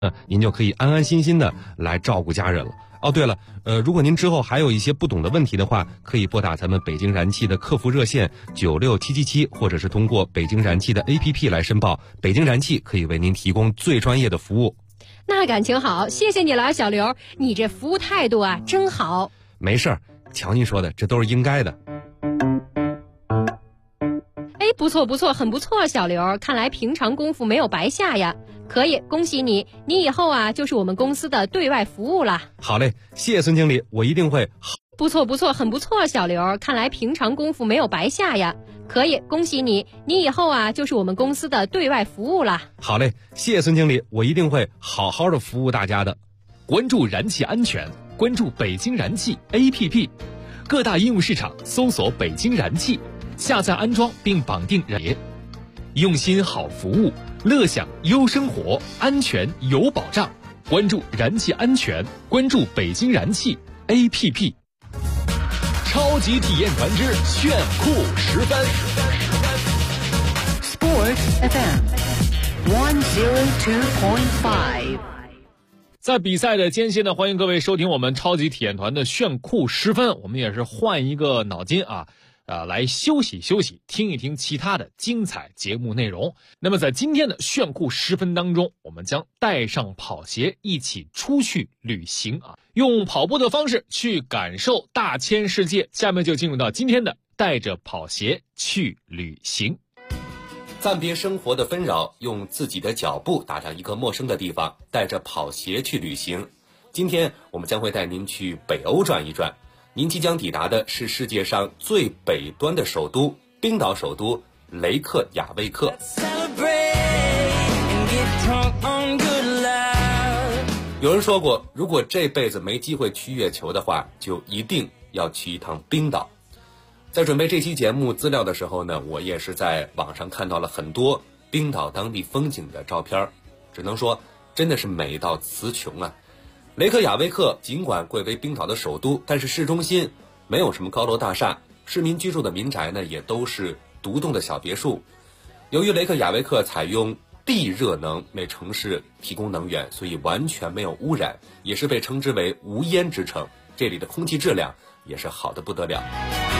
您就可以安安心心的来照顾家人了。哦，对了，如果您之后还有一些不懂的问题的话，可以拨打咱们北京燃气的客服热线96777，或者是通过北京燃气的 APP 来申报，北京燃气可以为您提供最专业的服务。 那感情好，谢谢你了，小刘，你这服务态度啊，真好。 没事儿，瞧您说的，这都是应该的。 不错不错，很不错，小刘，看来平常功夫没有白下呀。可以，恭喜你，你以后啊就是我们公司的对外服务了。 好嘞，谢谢孙经理，我一定会。 不错不错，很不错，小刘，看来平常功夫没有白下呀。可以，恭喜你，你以后啊就是我们公司的对外服务了。 好嘞，谢谢孙经理，我一定会好好的服务大家的。 关注燃气安全，关注北京燃气 APP， 各大应用市场搜索北京燃气，下载安装并绑定燃业，用心好服务，乐享优生活，安全有保障。关注燃气安全，关注北京燃气 APP。 超级体验团之炫酷10分。 Sport FM 102.5。 在比赛的间隙呢，欢迎各位收听我们超级体验团的炫酷10分。我们也是换一个脑筋来休息休息，听一听其他的精彩节目内容。那么在今天的炫酷10分当中，我们将带上跑鞋一起出去旅行用跑步的方式去感受大千世界。下面就进入到今天的带着跑鞋去旅行。 暂别生活的纷扰，用自己的脚步踏上一个陌生的地方，带着跑鞋去旅行。今天我们将会带您去北欧转一转。您即将抵达的是世界上最北端的首都，冰岛首都雷克雅未克。有人说过，如果这辈子没机会去月球的话，就一定要去一趟冰岛。在准备这期节目资料的时候呢，我也是在网上看到了很多冰岛当地风景的照片，只能说真的是美到词穷啊。雷克雅未克尽管贵为冰岛的首都，但是市中心没有什么高楼大厦，市民居住的民宅呢也都是独栋的小别墅。由于雷克雅未克采用地热能为城市提供能源，所以完全没有污染，也是被称之为无烟之城。这里的空气质量也是好得不得了。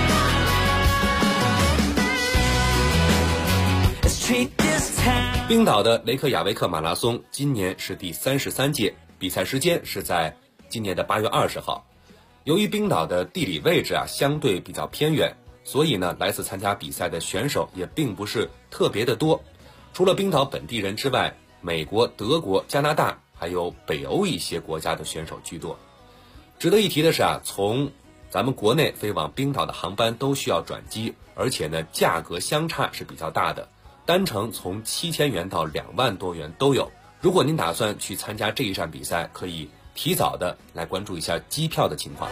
冰岛的雷克雅未克马拉松今年是第33届，比赛时间是在今年的8月20号。由于冰岛的地理位置相对比较偏远，所以呢来自参加比赛的选手也并不是特别的多。除了冰岛本地人之外，美国、德国、加拿大还有北欧一些国家的选手居多。值得一提的是从咱们国内飞往冰岛的航班都需要转机，而且呢价格相差是比较大的，单程从7000元到2万多元都有。如果您打算去参加这一站比赛，可以提早的来关注一下机票的情况。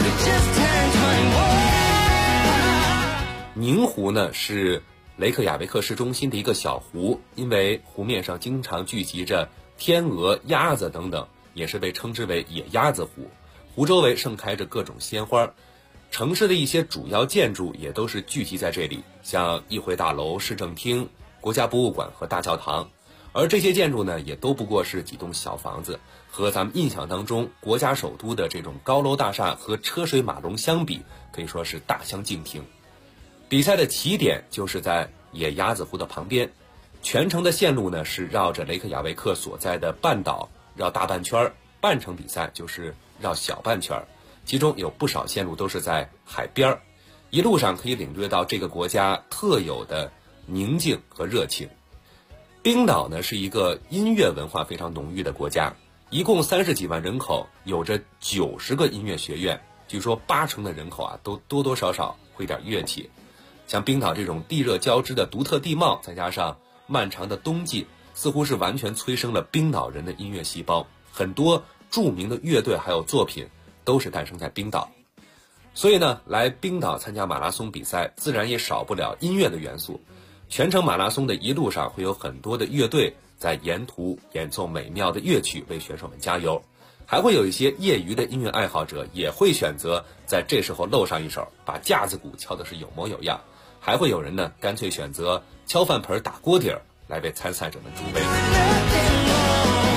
宁湖呢是雷克雅未克市中心的一个小湖，因为湖面上经常聚集着天鹅、鸭子等等，也是被称之为野鸭子湖。湖周围盛开着各种鲜花，城市的一些主要建筑也都是聚集在这里，像议会大楼、市政厅、国家博物馆和大教堂。而这些建筑呢，也都不过是几栋小房子，和咱们印象当中国家首都的这种高楼大厦和车水马龙相比，可以说是大相径庭。比赛的起点就是在野鸭子湖的旁边，全程的线路呢是绕着雷克雅未克所在的半岛绕大半圈，半程比赛就是绕小半圈，其中有不少线路都是在海边，一路上可以领略到这个国家特有的宁静和热情。冰岛呢是一个音乐文化非常浓郁的国家，一共30几万人口，有着90个音乐学院，据说80%的人口都多多少少会点乐器。像冰岛这种地热交织的独特地貌，再加上漫长的冬季，似乎是完全催生了冰岛人的音乐细胞，很多著名的乐队还有作品都是诞生在冰岛。所以呢，来冰岛参加马拉松比赛，自然也少不了音乐的元素。全程马拉松的一路上会有很多的乐队在沿途演奏美妙的乐曲为选手们加油，还会有一些业余的音乐爱好者也会选择在这时候露上一手，把架子鼓敲的是有模有样，还会有人呢干脆选择敲饭盆打锅底儿来为参赛者们助威。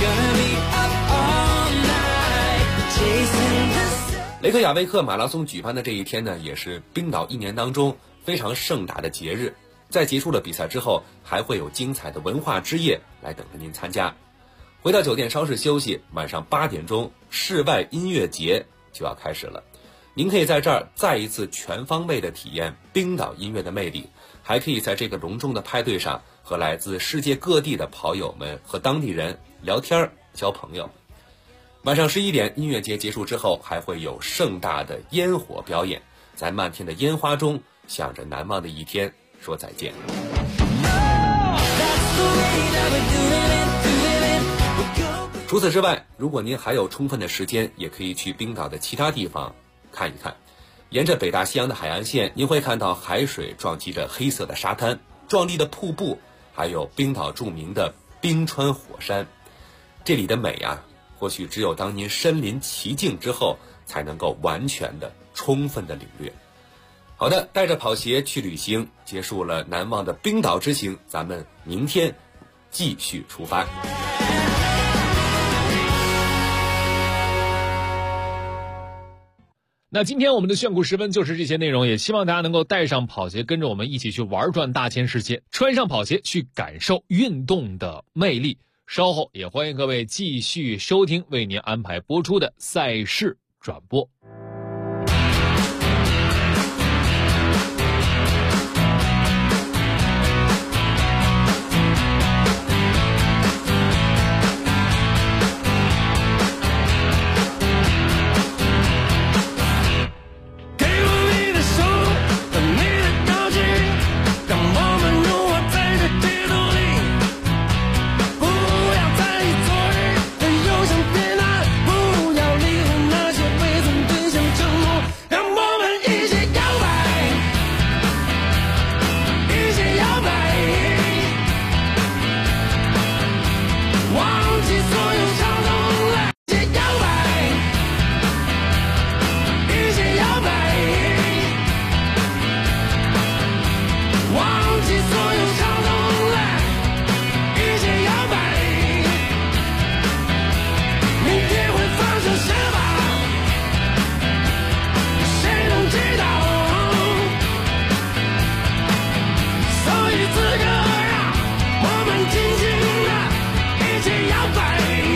雷克雅未克马拉松举办的这一天呢，也是冰岛一年当中非常盛大的节日。在结束了比赛之后，还会有精彩的文化之夜来等着您参加。回到酒店稍事休息，晚上8点钟，室外音乐节就要开始了。您可以在这儿再一次全方位的体验冰岛音乐的魅力，还可以在这个隆重的派对上和来自世界各地的跑友们和当地人聊天交朋友。晚上11点，音乐节结束之后，还会有盛大的烟火表演，在漫天的烟花中，向着难忘的一天说再见。除此之外，如果您还有充分的时间，也可以去冰岛的其他地方看一看。沿着北大西洋的海岸线，您会看到海水撞击着黑色的沙滩、壮丽的瀑布，还有冰岛著名的冰川火山。这里的美啊，或许只有当您身临其境之后，才能够完全的、充分的领略。好的，带着跑鞋去旅行，结束了难忘的冰岛之行，咱们明天继续出发。 那今天我们的炫酷时分就是这些内容，也希望大家能够带上跑鞋，跟着我们一起去玩转大千世界，穿上跑鞋去感受运动的魅力。稍后也欢迎各位继续收听为您安排播出的赛事转播。 我们尽情的一起摇摆。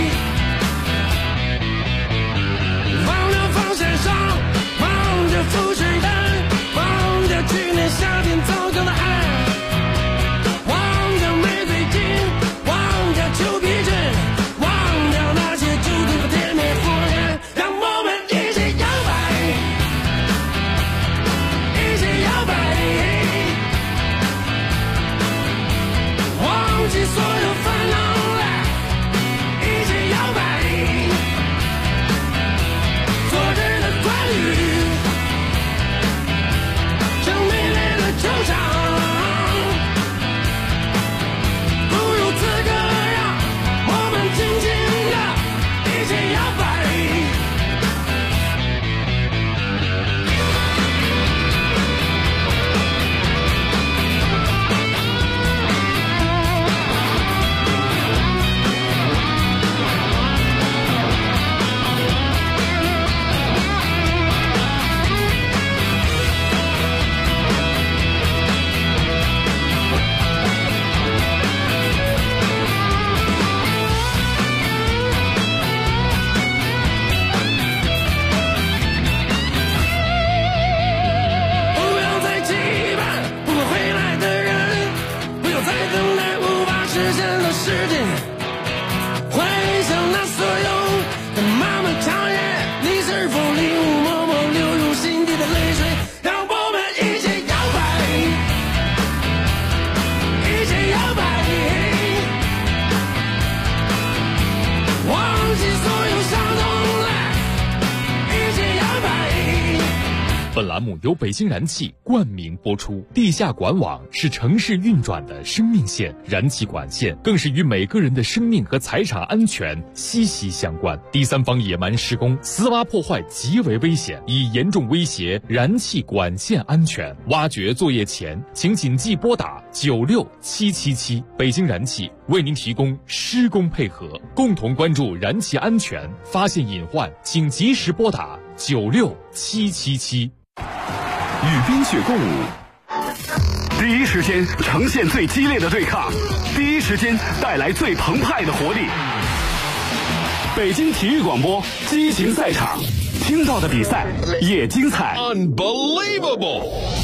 栏目由北京燃气冠名播出。地下管网是城市运转的生命线，燃气管线更是与每个人的生命和财产安全息息相关。第三方野蛮施工、私挖破坏极为危险，已严重威胁燃气管线安全。挖掘作业前，请谨记拨打96777，北京燃气为您提供施工配合，共同关注燃气安全，发现隐患请及时拨打96777。 与冰雪共舞，第一时间呈现最激烈的对抗，第一时间带来最澎湃的活力。北京体育广播激情赛场，听到的比赛也精彩。 Unbelievable！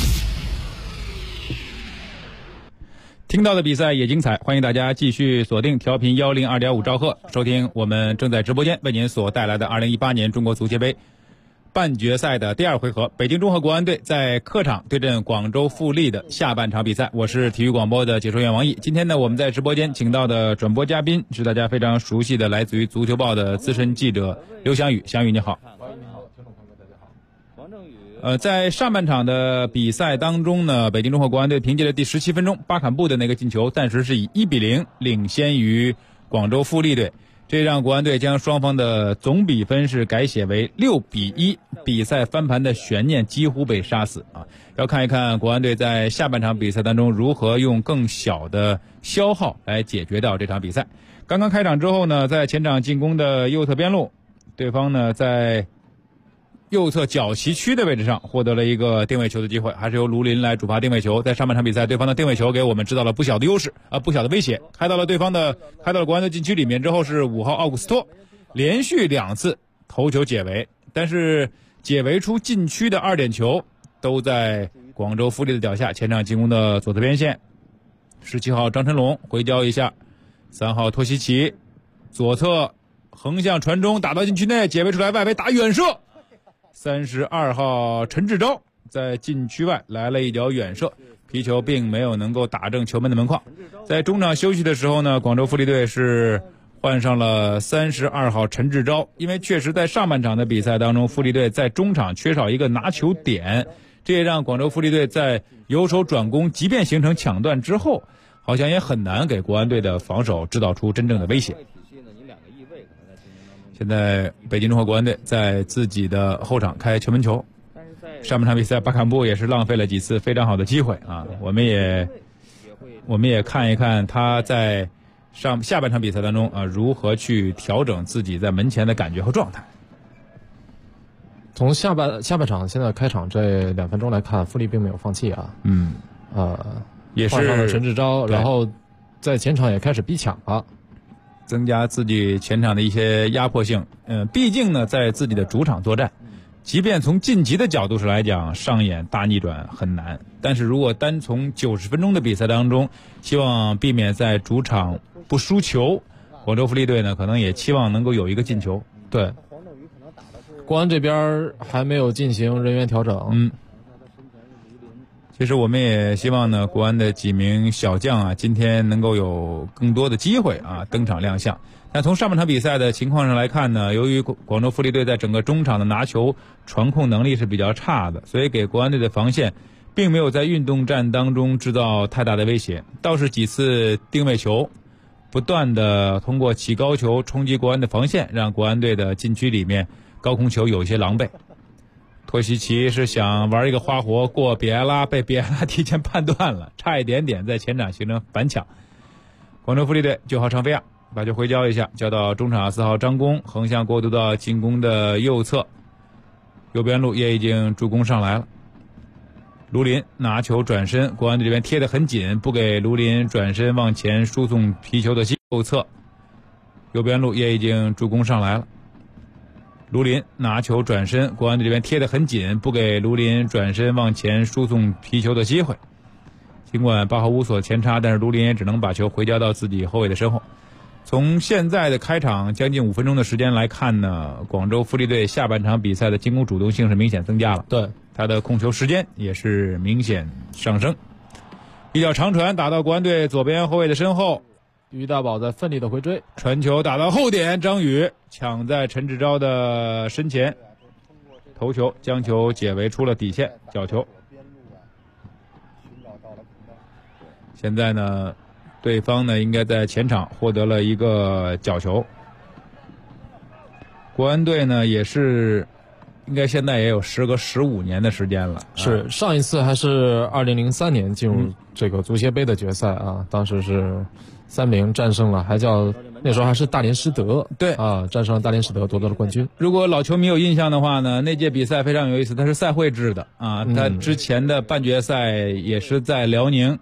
听到的比赛也精彩，欢迎大家继续锁定调频102.5兆赫，收听我们正在直播间为您所带来的2018年中国足协杯半决赛的第二回合，北京中赫国安队在客场对阵广州富力的下半场比赛。我是体育广播的解说员王毅。今天呢，我们在直播间请到的转播嘉宾是大家非常熟悉的，来自于足球报的资深记者刘翔宇。翔宇你好。 王毅你好，听众朋友们大家好。王正宇。 在上半场的比赛当中呢，北京中赫国安队凭借着第17分钟巴坎布的那个进球，暂时是以1-0领先于广州富力队。这让国安队将双方的总比分是改写为6-1，比赛翻盘的悬念几乎被杀死啊！要看一看国安队在下半场比赛当中如何用更小的消耗来解决掉这场比赛。刚刚开场之后呢，在前场进攻的右侧边路，对方呢在右侧角旗区的位置上获得了一个定位球的机会，还是由卢林来主罚定位球。在上半场比赛，对方的定位球给我们制造了不小的优势不小的威胁，开到了国安的禁区里面之后，是5号奥古斯托连续2次头球解围，但是解围出禁区的2点球都在广州富力的脚下。前场进攻的左侧边线，17号张晨龙回交一下，3号托西奇左侧横向传中打到禁区内，解围出来外围打远射。32号陈志钊在禁区外来了一脚远射，皮球并没有能够打正球门的门框。在中场休息的时候呢，广州富力队是换上了32号陈志钊，因为确实在上半场的比赛当中，富力队在中场缺少一个拿球点，这也让广州富力队在由守转攻，即便形成抢断之后，好像也很难给国安队的防守制造出真正的威胁。现在北京中赫国安队在自己的后场开球门球，上半场比赛巴坎布也是浪费了几次非常好的机会啊！我们也看一看他在下半场比赛当中如何去调整自己在门前的感觉和状态。 从下半场现在开场这2分钟来看，富力并没有放弃啊。 也是换上了陈志钊，然后在前场也开始逼抢了。 增加自己前场的一些压迫性，毕竟呢，在自己的主场作战，即便从晋级的角度上来讲，上演大逆转很难。但是如果单从90分钟的比赛当中，希望避免在主场不输球，广州富力队呢，可能也期望能够有一个进球。 对，国安这边还没有进行人员调整。 其实我们也希望呢，国安的几名小将今天能够有更多的机会登场亮相。但从上半场比赛的情况上来看呢，由于广州富力队在整个中场的拿球传控能力是比较差的，所以给国安队的防线并没有在运动战当中制造太大的威胁，倒是几次定位球不断的通过起高球冲击国安的防线，让国安队的禁区里面高空球有些狼狈。托西奇是想玩一个花活过比埃拉，被比埃拉提前判断了，差一点点在前场形成反抢。广州富力队9号常菲亚把球回交一下，交到中场4号张弓，横向过渡到进攻的右侧，右边路也已经助攻上来了。卢林拿球转身，国安队这边贴得很紧，不给卢林转身往前输送皮球的右侧，右边路也已经助攻上来了。卢林拿球转身，国安队这边贴得很紧，不给卢林转身往前输送皮球的机会。尽管8号乌索前插，但是卢林也只能把球回交到自己后卫的身后。从现在的开场将近5分钟的时间来看呢，广州富力队下半场比赛的进攻主动性是明显增加了， 对， 他的控球时间也是明显上升。一脚长传打到国安队左边后卫的身后， 于大宝在奋力的回追， 传球打到后点，张宇抢在陈志钊的身前， 头球将球解围出了底线，角球。现在呢，对方呢应该在前场获得了一个角球。国安队呢也是，应该现在也有时隔15年的时间了。 是上一次还是2003年进入这个足协杯的决赛啊，当时是3-0战胜了，那时候还是大连实德， 对啊，战胜了大连实德夺得了冠军。 如果老球迷有印象的话呢，那届比赛非常有意思，它是赛会制的啊，它之前的半决赛也是在辽宁。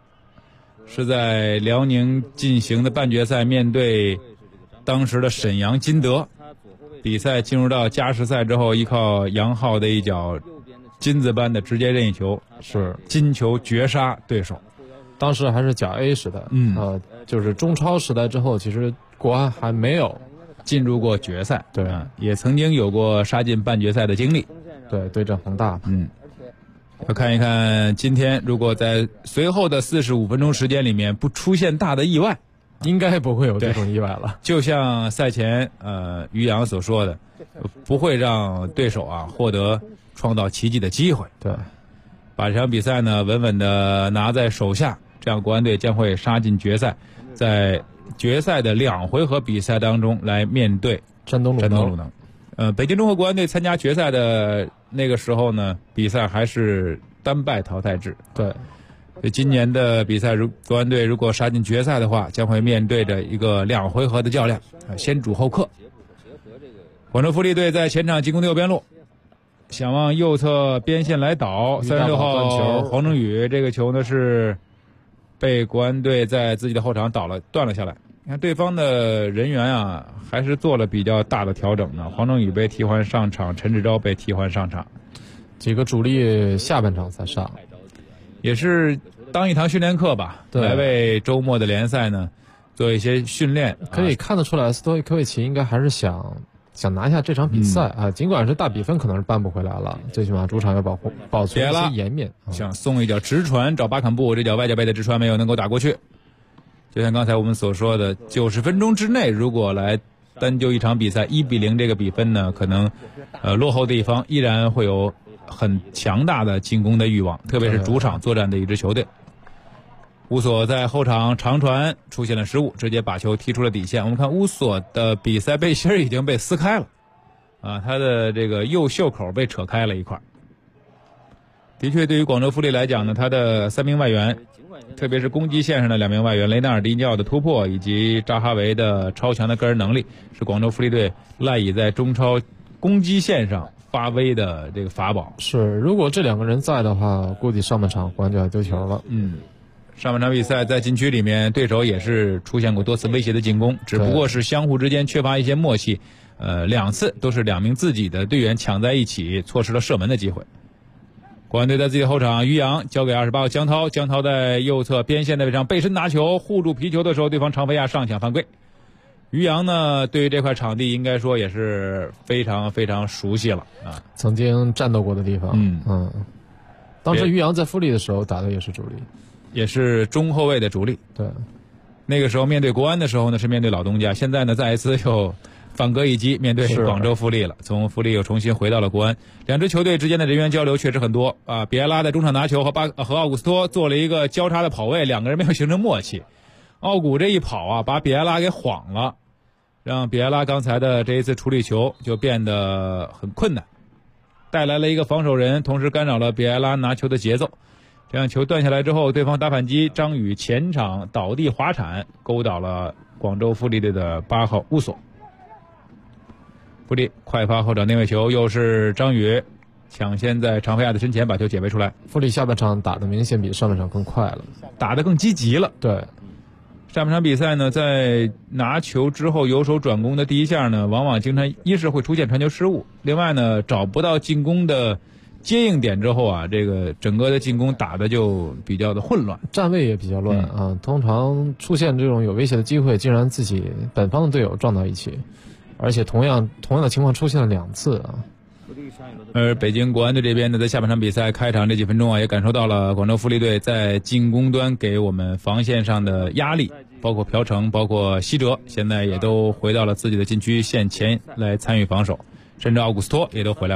进行的半决赛，面对当时的沈阳金德。比赛进入到加时赛之后，依靠杨浩的一脚金子般的直接任意球，是金球绝杀对手。 当时还是甲 A 时代，就是中超时代之后，其实国安还没有进入过决赛， 对， 也曾经有过杀进半决赛的经历， 对，对阵恒大， 要看一看今天，如果在随后的45分钟时间里面不出现大的意外， 应该不会有这种意外了。 就像赛前于洋所说的，不会让对手获得创造奇迹的机会。 对， 把这场比赛呢稳稳的拿在手下，这样国安队将会杀进决赛，在决赛的2回合比赛当中来面对山东鲁能。 北京中赫国安队参加决赛的那个时候呢，比赛还是单败淘汰制。 对， 今年的比赛，国安队如果杀进决赛的话，将会面对着一个2回合的较量，先主后客。广州富力队在前场进攻的右边路，想往右侧边线来倒，36号黄正宇这个球呢是被国安队在自己的后场断了下来。你看对方的人员还是做了比较大的调整呢。黄正宇被替换上场，陈志钊被替换上场， 几个主力下半场才上， 也是当一堂训练课吧，来为周末的联赛呢做一些训练。 可以看得出来，斯托伊科维奇应该还是想拿下这场比赛尽管是大比分可能是扳不回来了，最起码主场要保存一些颜面。 想送一脚直传找巴坎布，这脚外脚背的直传没有能够打过去。就像刚才我们所说的，90分钟之内如果来单就一场比赛1-0这个比分呢，可能落后的一方依然会有很强大的进攻的欲望，特别是主场作战的一支球队。乌索在后场长传出现了失误，直接把球踢出了底线。我们看乌索的比赛背心已经被撕开了他的这个右袖口被扯开了一块。的确，对于广州富力来讲呢，他的3名外援，特别是攻击线上的2名外援雷纳尔迪尼奥的突破以及扎哈维的超强的个人能力，是广州富力队赖以在中超攻击线上发威的这个法宝。 是，如果这2个人在的话，估计上半场国安就要丢球了。 上半场比赛在禁区里面，对手也是出现过多次威胁的进攻，只不过是相互之间缺乏一些默契。2次都是2名自己的队员抢在一起，错失了射门的机会。国安队在自己的后场，于洋交给28号江涛，江涛在右侧边线的位置上背身拿球，护住皮球的时候，对方常菲亚上抢犯规。于洋呢，对于这块场地应该说也是非常非常熟悉了曾经战斗过的地方。当时于洋在富力的时候打的也是主力， 也是中后卫的主力。 对， 那个时候面对国安的时候呢，是面对老东家，现在呢再一次又反戈一击，面对广州富力了。从富力又重新回到了国安，两支球队之间的人员交流确实很多比埃拉在中场拿球和奥古斯托做了一个交叉的跑位，两个人没有形成默契。奥古这一跑把比埃拉给晃了，让比埃拉刚才的这一次处理球就变得很困难，带来了一个防守人，同时干扰了比埃拉拿球的节奏。这样球断下来之后，对方打反击，张宇前场倒地滑铲，勾倒了广州富力队的8号乌索。富力快发后场内位球，又是张宇抢先在常菲亚的身前把球解围出来。 富力下半场打得明显比上半场更快了， 打得更积极了。 对， 上半场比赛呢，在拿球之后由守转攻的第一下呢，往往经常一是会出现传球失误，另外呢找不到进攻的接应点之后这个整个的进攻打的就比较的混乱， 站位也比较乱通常出现这种有威胁的机会，竟然自己本方的队友撞到一起，而且同样的情况出现了2次而北京国安队这边呢，在下半场比赛开场这几分钟也感受到了广州富力队在进攻端给我们防线上的压力，包括朴成，包括西哲，现在也都回到了自己的禁区线前来参与防守，甚至奥古斯托也都回来了。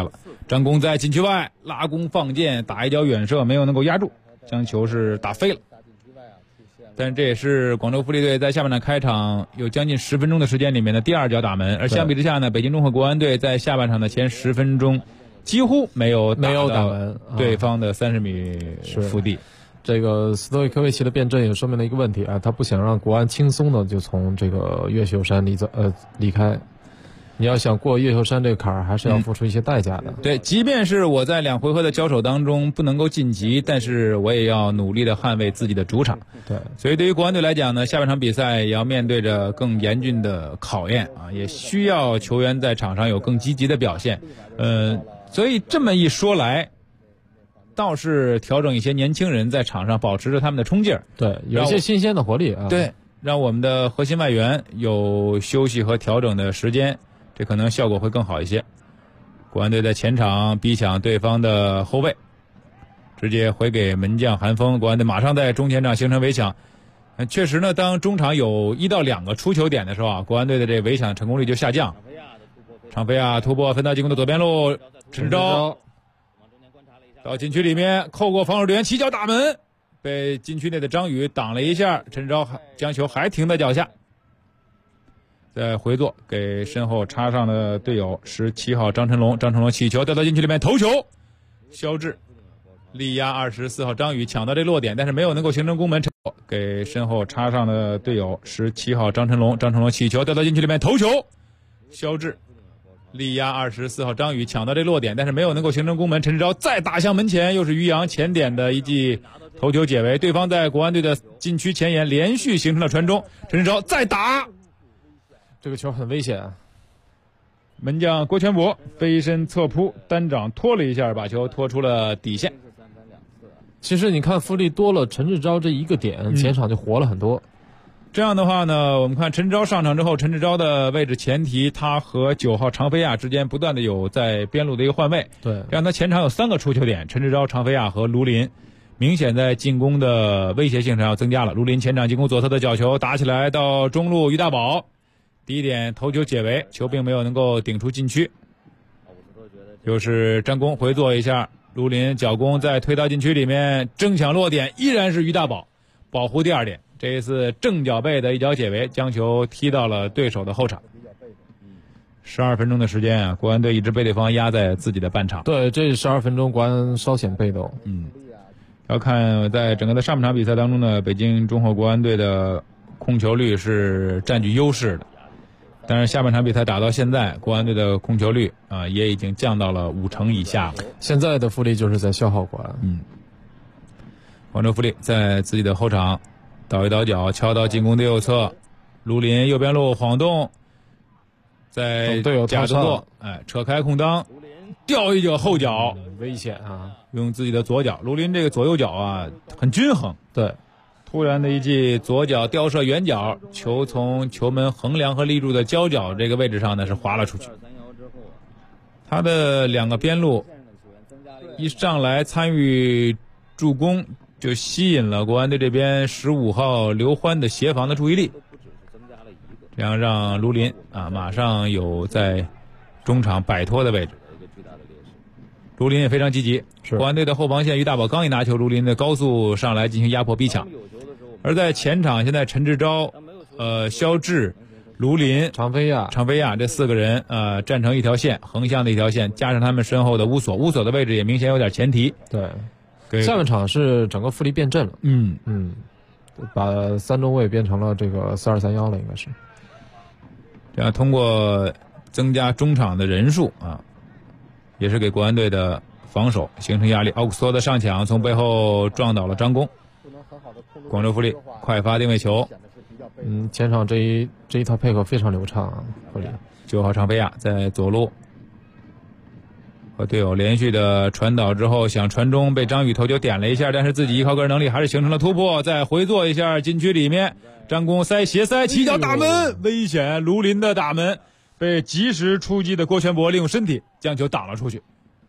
张弓在禁区外拉弓放箭，打一脚远射，没有能够压住，将球是打飞了。但这也是广州富力队在下半场开场有将近10分钟的时间里面的第2脚打门，而相比之下呢，北京中赫国安队在下半场的前10分钟几乎没有打门对方的30米腹地。 这个斯托伊科维奇的变阵也说明了一个问题啊，他不想让国安轻松的就从这个越秀山离开。你要想过越秀山这个坎儿，还是要付出一些代价的。 对，即便是我在2回合的交手当中不能够晋级，但是我也要努力的捍卫自己的主场。 对， 所以对于国安队来讲呢，下半场比赛也要面对着更严峻的考验啊，也需要球员在场上有更积极的表现。所以这么一说来，倒是调整一些年轻人在场上保持着他们的冲劲儿。 对，有一些新鲜的活力啊。 对，让我们的核心外援有休息和调整的时间。这可能效果会更好一些。国安队在前场逼抢对方的后卫，直接回给门将韩锋。国安队马上在中前场形成围抢。确实呢，当中场有1到2个出球点的时候啊，国安队的这围抢成功率就下降。常飞亚突破分到进攻的左边路，陈钊到禁区里面扣过防守队员，起脚打门，被禁区内的张宇挡了一下，陈钊将球还停在脚下。再回做给身后插上的队友17号张晨龙，张晨龙起球掉到禁区里面头球，肖智力压24号张宇抢到这落点，但是没有能够形成攻门，给身后插上的队友17号张晨龙，张晨龙起球掉到禁区里面头球，肖智力压24号张宇抢到这落点，但是没有能够形成攻门，陈志钊再打向门前，又是于洋前点的一记头球解围，对方在国安队的禁区前沿连续形成了传中，陈志钊再打。 这个球很危险啊！ 门将郭全博飞身侧扑，单掌拖了一下，把球拖出了底线。 其实你看富力多了陈志钊这一个点，前场就活了很多。 这样的话呢，我们看陈志钊上场之后，陈志钊的位置前提他和9号常飞亚之间不断的有在边路的一个换位， 对， 让他前场有3个出球点，陈志钊、常飞亚和卢林，明显在进攻的威胁性上要增加了。卢林前场进攻左侧的角球打起来到中路，于大宝第一点头球解围，球并没有能够顶出禁区，又是张弓回做一下，卢林脚弓再推到禁区里面争抢落点，依然是于大宝保护第2点，这一次正脚背的一脚解围，将球踢到了对手的后场。12分钟的时间啊，国安队一直被对方压在自己的半场。 对，这12分钟国安稍显被动。 要看在整个的上半场比赛当中呢，北京中赫国安队的控球率是占据优势的。但是下半场比赛打到现在，国安队的控球率也已经降到了5成以下了。 现在的富力就是在消耗国安。 广州富力在自己的后场倒一倒脚，敲到进攻的右侧，卢林右边路晃动，在假动作，扯开空当，掉一脚后脚， 危险啊！ 用自己的左脚，卢林这个左右脚啊很均衡。 对。 突然的一记左脚吊射远角，球从球门横梁和立柱的交角这个位置上呢是滑了出去。他的2个边路一上来参与助攻，就吸引了国安队这边15号刘欢的协防的注意力，这样让卢林马上有在中场摆脱的位置。卢林也非常积极，国安队的后防线于大宝刚一拿球，卢林的高速上来进行压迫逼抢。而在前场，现在陈志钊、肖智、卢林、 常飞亚这4个人站成一条线，横向的一条线，加上他们身后的乌索的位置也明显有点前提。 对，下半场是整个富力变阵了。把3中卫变成了这个4231了，应该是。 这样通过增加中场的人数也是给国安队的防守形成压力。奥古斯托的上抢从背后撞倒了张弓。广州富力快发定位球， 前场这一套配合非常流畅啊！富力 9号常飞亚在左路和队友连续的传导之后想传中，被张宇头球点了一下，但是自己依靠个人能力还是形成了突破，再回做一下禁区里面，张弓斜塞起脚打门，危险！卢林的打门被及时出击的郭全博利用身体将球挡了出去。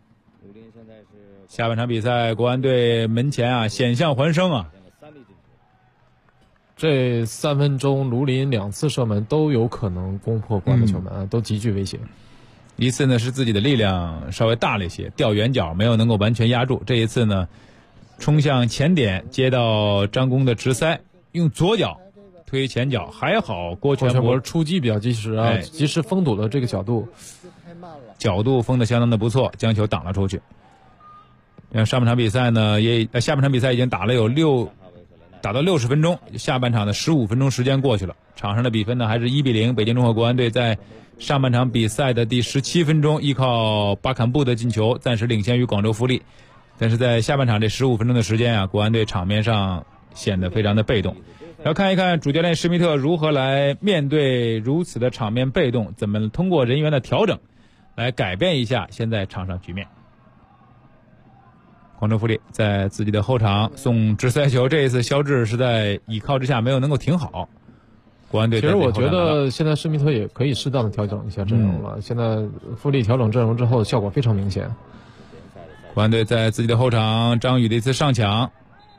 下半场比赛国安队门前险象环生这3分钟卢林2次射门都有可能攻破国安的球门都极具威胁。 一次呢是自己的力量稍微大了一些，吊远角没有能够完全压住。这一次呢，冲向前点接到张弓的直塞，用左脚推前脚，还好郭全博出击比较及时啊，及时封堵了这个角度封得相当的不错，将球挡了出去。上半场比赛呢，下半场比赛已经打到60分钟，下半场的15分钟时间过去了，场上的比分呢还是1-0，北京中赫国安队在上半场比赛的第17分钟依靠巴坎布的进球暂时领先于广州富力，但是在下半场这15分钟的时间啊，国安队场面上显得非常的被动。要看一看主教练施密特如何来面对如此的场面被动，怎么通过人员的调整来改变一下现在场上局面。广州富力在自己的后场送直塞球，这一次肖智是在倚靠之下没有能够停好。国安队其实我觉得现在施密特也可以适当的调整一下阵容了，现在富力调整阵容之后效果非常明显。 国安队在自己的后场，张宇的一次上抢，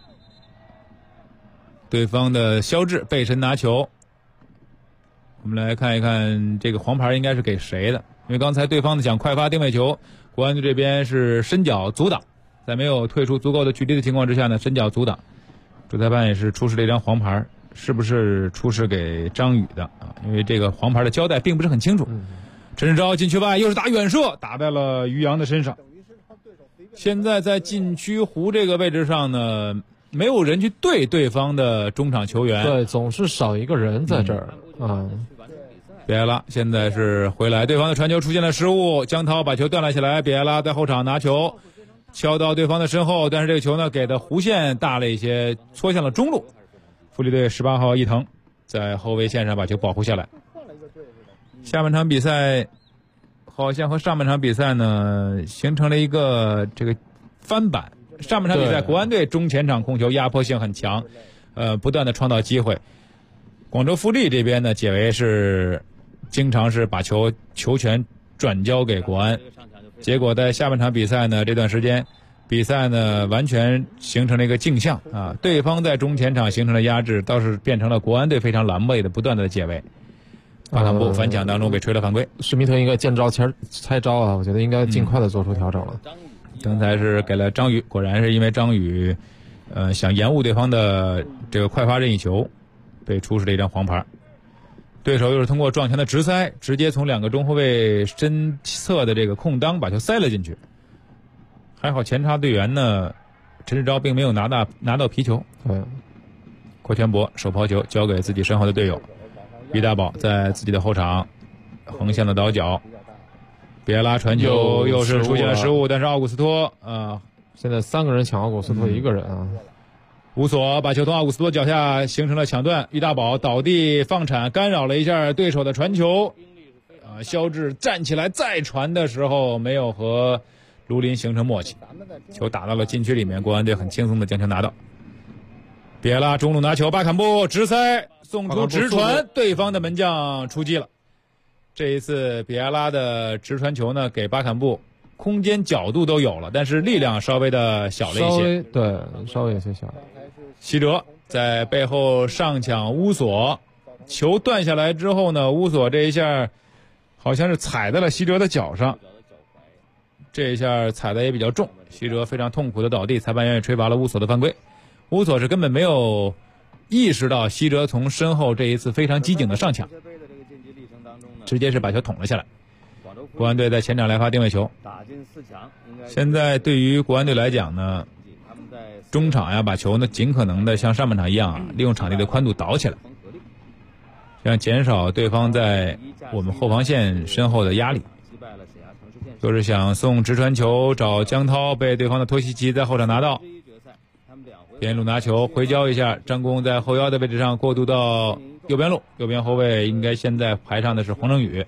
对方的肖智背身拿球。我们来看一看这个黄牌应该是给谁的，因为刚才对方的想快发定位球，国安队这边是伸脚阻挡，在没有退出足够的距离的情况之下呢，伸脚阻挡，主裁判也是出示了一张黄牌，是不是出示给张宇的啊？因为这个黄牌的交代并不是很清楚。陈志钊禁区外又是打远射，打在了于洋的身上。现在在禁区弧这个位置上呢，没有人去对方的中场球员， 对，总是少一个人在这儿比埃拉现在是回来，对方的传球出现了失误，江涛把球断了下来，比埃拉在后场拿球敲到对方的身后，但是这个球呢给的弧线大了一些，戳向了中路。富力队18号伊藤在后卫线上把球保护下来。下半场比赛好像和上半场比赛呢形成了一个这个翻版。上半场比赛国安队中前场控球压迫性很强，不断的创造机会。广州富力这边呢解围是经常是把球权转交给国安，结果在下半场比赛呢这段时间比赛呢完全形成了一个镜像啊，对方在中前场形成了压制，倒是变成了国安队非常狼狈的不断的解围。巴坎布反抢当中被吹了犯规， 施密特应该见招拆招啊，我觉得应该尽快的做出调整了。 刚才是给了张宇，果然是因为张宇想延误对方的这个快发任意球，被出示了一张黄牌。对手又是通过撞墙的直塞，直接从2个中后卫身侧的这个空当把球塞了进去。还好前插队员呢，陈志钊并没有拿到皮球。郭全博手抛球交给自己身后的队友，于大宝在自己的后场横向的倒脚，比埃拉传球又是出现了失误，但是奥古斯托现在3个人抢奥古斯托1个人啊。 乌索把球从奥古斯托脚下形成了抢断，于大宝倒地放铲干扰了一下对手的传球，肖智站起来再传的时候没有和卢林形成默契，球打到了禁区里面，国安队很轻松的将球拿到。比埃拉中路拿球，巴坎布直塞送出直传，对方的门将出击了。这一次比埃拉的直传球呢给巴坎布空间角度都有了，但是力量稍微的小了一些， 稍微有些小。 西哲在背后上抢乌索，球断下来之后呢，乌索这一下好像是踩在了西哲的脚上，这一下踩的也比较重，西哲非常痛苦的倒地，裁判员吹罚了乌索的犯规。乌索是根本没有意识到西哲从身后这一次非常机警的上抢，直接是把球捅了下来。国安队在前场来发定位球，现在对于国安队来讲呢，中场呀把球呢尽可能的像上半场一样利用场地的宽度倒起来，这样减少对方在我们后防线身后的压力。就是想送直传球找江涛，被对方的托西奇在后场拿到，边路拿球回交一下，张弓在后腰的位置上过渡到右边路，右边后卫应该现在排上的是黄正宇，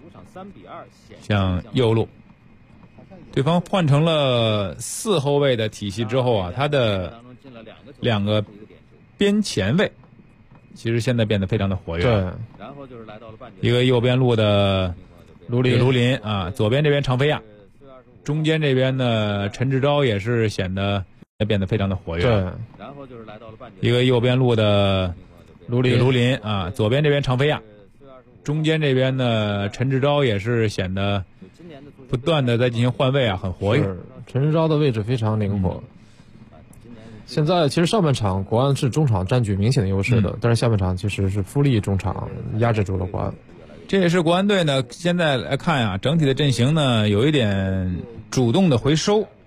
向右路。对方换成了4后卫的体系之后啊，他的2个边前卫其实现在变得非常的活跃。 对， 一个右边路的卢林啊，左边这边常飞亚，中间这边呢陈志钊也是显得变得非常的活跃。 对， 一个右边路的卢林啊，左边这边常飞亚，中间这边呢陈志钊也是显得不断的在进行换位啊，很活跃。 是陈世钊的位置非常灵活。现在其实上半场国安是中场占据明显的优势的，但是下半场其实是富力中场压制住了国安。 这也是国安队呢现在来看啊，整体的阵型呢有一点主动的回收